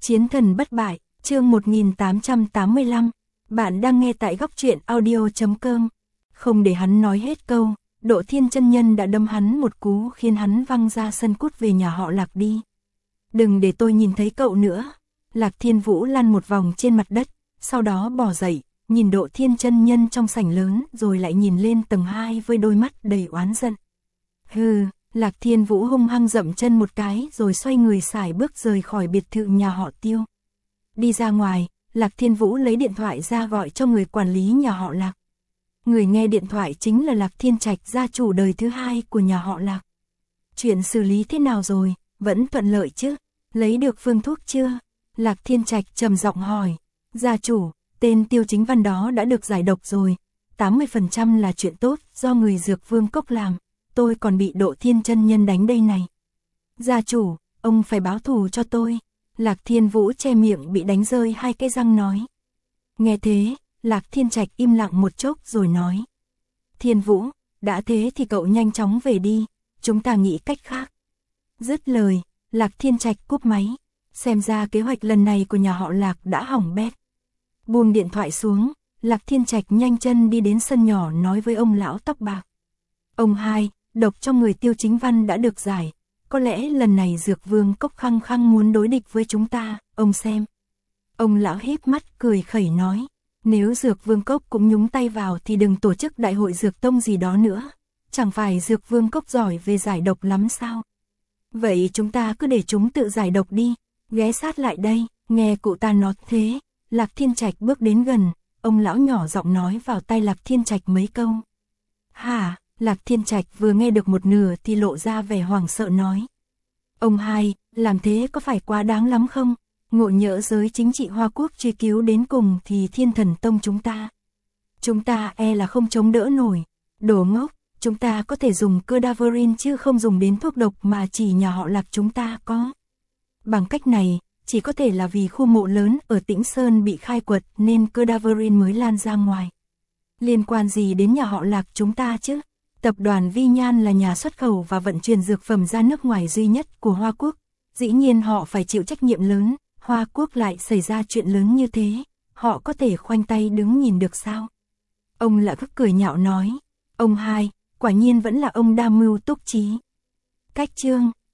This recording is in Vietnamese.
Chiến thần bất bại, chương 1885. Bạn đang nghe tại góc truyện audio.com. Không để hắn nói hết câu, Độ Thiên chân nhân đã đâm hắn một cú khiến hắn văng ra sân cút về nhà họ Lạc đi. Đừng để tôi nhìn thấy cậu nữa. Lạc Thiên Vũ lăn một vòng trên mặt đất, sau đó bò dậy, nhìn Độ Thiên chân nhân trong sảnh lớn rồi lại nhìn lên tầng 2 với đôi mắt đầy oán giận. Hừ, Lạc Thiên Vũ hung hăng dậm chân một cái rồi xoay người sải bước rời khỏi biệt thự nhà họ Tiêu. Đi ra ngoài, Lạc Thiên Vũ lấy điện thoại ra gọi cho người quản lý nhà họ Lạc. Người nghe điện thoại chính là Lạc Thiên Trạch, gia chủ đời thứ 2 của nhà họ Lạc. Chuyện xử lý thế nào rồi, vẫn thuận lợi chứ? Lấy được phương thuốc chưa? Lạc Thiên Trạch trầm giọng hỏi. Gia chủ, tên Tiêu Chính Văn đó đã được giải độc rồi. 80% là chuyện tốt do người Dược Vương Cốc làm. Tôi còn bị Độ Thiên chân nhân đánh đây này. Gia chủ, ông phải báo thù cho tôi. Lạc Thiên Vũ che miệng bị đánh rơi 2 cái răng nói. Nghe thế, Lạc Thiên Trạch im lặng một chốc rồi nói. Thiên Vũ, đã thế thì cậu nhanh chóng về đi, chúng ta nghĩ cách khác. Dứt lời, Lạc Thiên Trạch cúp máy. Xem ra kế hoạch lần này của nhà họ Lạc đã hỏng bét. Buông điện thoại xuống, Lạc Thiên Trạch nhanh chân đi đến sân nhỏ nói với ông lão tóc bạc. Ông hai, độc trong người Tiêu Chính Văn đã được giải. Có lẽ lần này Dược Vương Cốc khăng khăng muốn đối địch với chúng ta, ông xem. Ông lão híp mắt cười khẩy nói. Nếu Dược Vương Cốc cũng nhúng tay vào thì đừng tổ chức đại hội Dược Tông gì đó nữa. Chẳng phải Dược Vương Cốc giỏi về giải độc lắm sao? Vậy chúng ta cứ để chúng tự giải độc đi. Ghé sát lại đây, nghe cụ ta nói thế. Lạc Thiên Trạch bước đến gần, ông lão nhỏ giọng nói vào tai Lạc Thiên Trạch mấy câu. Hả? Lạc Thiên Trạch vừa nghe được một nửa thì lộ ra vẻ hoảng sợ nói. Ông hai, làm thế có phải quá đáng lắm không? Ngộ nhỡ giới chính trị Hoa Quốc truy cứu đến cùng thì Thiên Thần Tông chúng ta e là không chống đỡ nổi. Đồ ngốc, chúng ta có thể dùng Cadaverine chứ không dùng đến thuốc độc mà chỉ nhà họ Lạc chúng ta có. Bằng cách này, chỉ có thể là vì khu mộ lớn ở Tĩnh Sơn bị khai quật nên Cadaverine mới lan ra ngoài. Liên quan gì đến nhà họ Lạc chúng ta chứ? Tập đoàn Vi Nhan là nhà xuất khẩu và vận chuyển dược phẩm ra nước ngoài duy nhất của Hoa Quốc. Dĩ nhiên họ phải chịu trách nhiệm lớn, Hoa Quốc lại xảy ra chuyện lớn như thế, họ có thể khoanh tay đứng nhìn được sao? Ông Lã cứ cười nhạo nói, ông hai, quả nhiên vẫn là ông đa mưu túc trí. Cách chương